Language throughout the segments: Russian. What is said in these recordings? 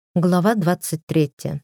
Глава 23.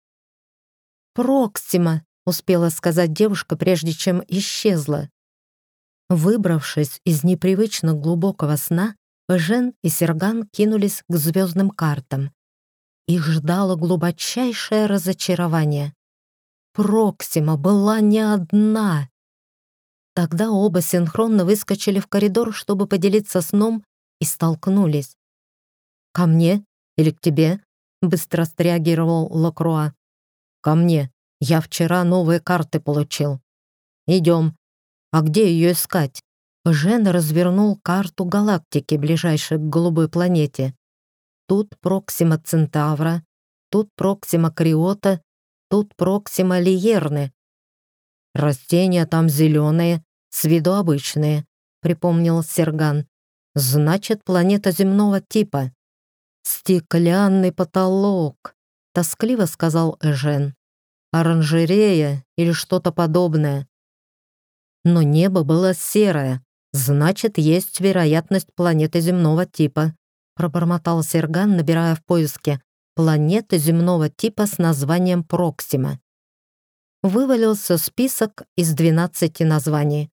«Проксима!» — успела сказать девушка, прежде чем исчезла. Выбравшись из непривычно глубокого сна, Жен и Серган кинулись к звездным картам. Их ждало глубочайшее разочарование. Проксима была не одна. Тогда оба синхронно выскочили в коридор, чтобы поделиться сном, и столкнулись. «Ко мне или к тебе?» — быстро среагировал Лакруа. «Ко мне. Я вчера новые карты получил. Идем. А где ее искать?» Жен развернул карту галактики, ближайшей к голубой планете. Тут Проксима Центавра, тут Проксима Криота, тут Проксима Лиерны. «Растения там зеленые, с виду обычные», — припомнил Серган. «Значит, планета земного типа». «Стеклянный потолок», — тоскливо сказал Эжен. «Оранжерея или что-то подобное». Но небо было серое, значит, есть вероятность планеты земного типа, пробормотал Серган, набирая в поиске «планеты земного типа с названием Проксима». Вывалился список из 12 названий.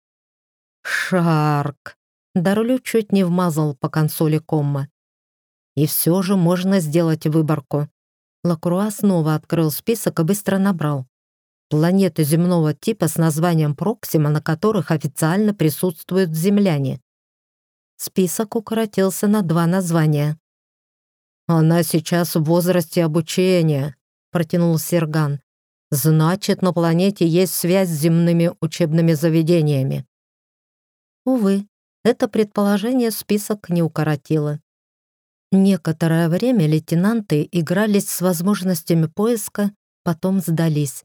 Шарк! Дарулю чуть не вмазал по консоли комма. И все же можно сделать выборку. Лакруа снова открыл список и быстро набрал. Планеты земного типа с названием Проксима, на которых официально присутствуют земляне. Список укоротился на 2 названия. «Она сейчас в возрасте обучения», — протянул Серган. «Значит, на планете есть связь с земными учебными заведениями». Увы, это предположение список не укоротило. Некоторое время лейтенанты игрались с возможностями поиска, потом сдались.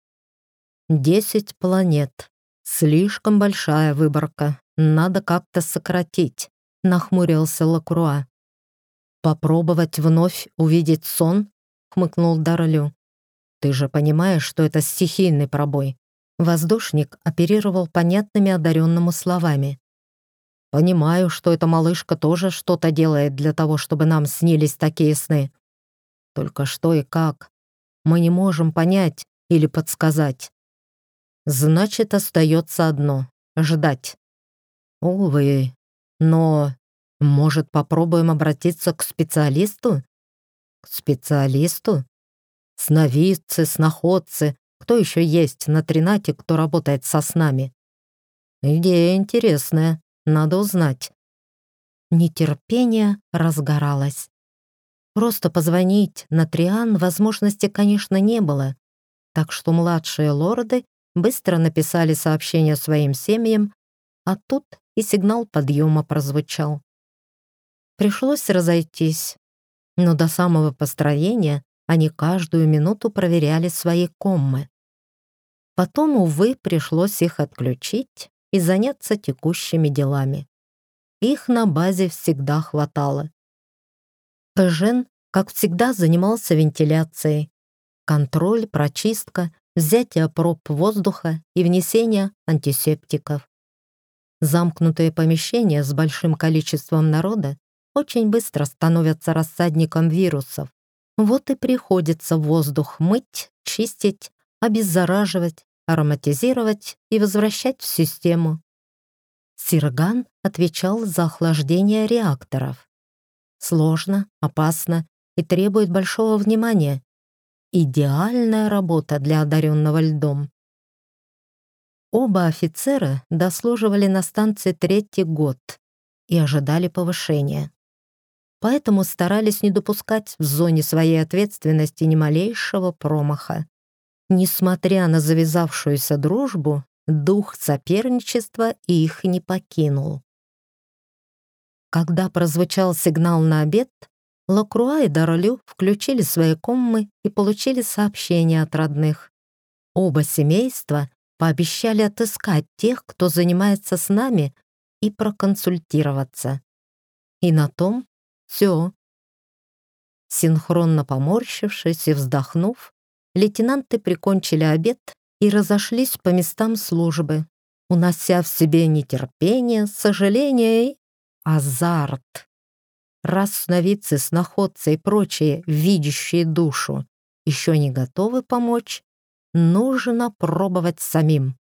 10 планет. Слишком большая выборка. Надо как-то сократить, нахмурился Лакруа. Попробовать вновь увидеть сон? Хмыкнул Даролю. Ты же понимаешь, что это стихийный пробой. Воздушник оперировал понятными одаренному словами. Понимаю, что эта малышка тоже что-то делает для того, чтобы нам снились такие сны. Только что и как? Мы не можем понять или подсказать. Значит, остается одно — ждать. Увы, но, может, попробуем обратиться к специалисту? К специалисту? Сновидцы, сноходцы, кто еще есть на Тринате, кто работает со снами? Идея интересная, надо узнать. Нетерпение разгоралось. Просто позвонить на Триан возможности, конечно, не было, так что младшие лорды быстро написали сообщение своим семьям, а тут и сигнал подъема прозвучал. Пришлось разойтись, но до самого построения они каждую минуту проверяли свои коммы. Потом, увы, пришлось их отключить и заняться текущими делами. Их на базе всегда хватало. Жен, как всегда, занимался вентиляцией. Контроль, прочистка, взятие проб воздуха и внесение антисептиков. Замкнутые помещения с большим количеством народа очень быстро становятся рассадником вирусов. Вот и приходится воздух мыть, чистить, обеззараживать, ароматизировать и возвращать в систему. Серган отвечал за охлаждение реакторов. Сложно, опасно и требует большого внимания. Идеальная работа для одаренного льдом. Оба офицера дослуживали на станции 3-й год и ожидали повышения. Поэтому старались не допускать в зоне своей ответственности ни малейшего промаха. Несмотря на завязавшуюся дружбу, дух соперничества их не покинул. Когда прозвучал сигнал на обед, Лакруа и Даролю включили свои коммы и получили сообщение от родных. Оба семейства пообещали отыскать тех, кто занимается с нами, и проконсультироваться. И на том все. Синхронно поморщившись и вздохнув, лейтенанты прикончили обед и разошлись по местам службы, унося в себе нетерпение, сожаление и азарт. Раз сновидцы, сноходцы и прочие, видящие душу, еще не готовы помочь, нужно пробовать самим.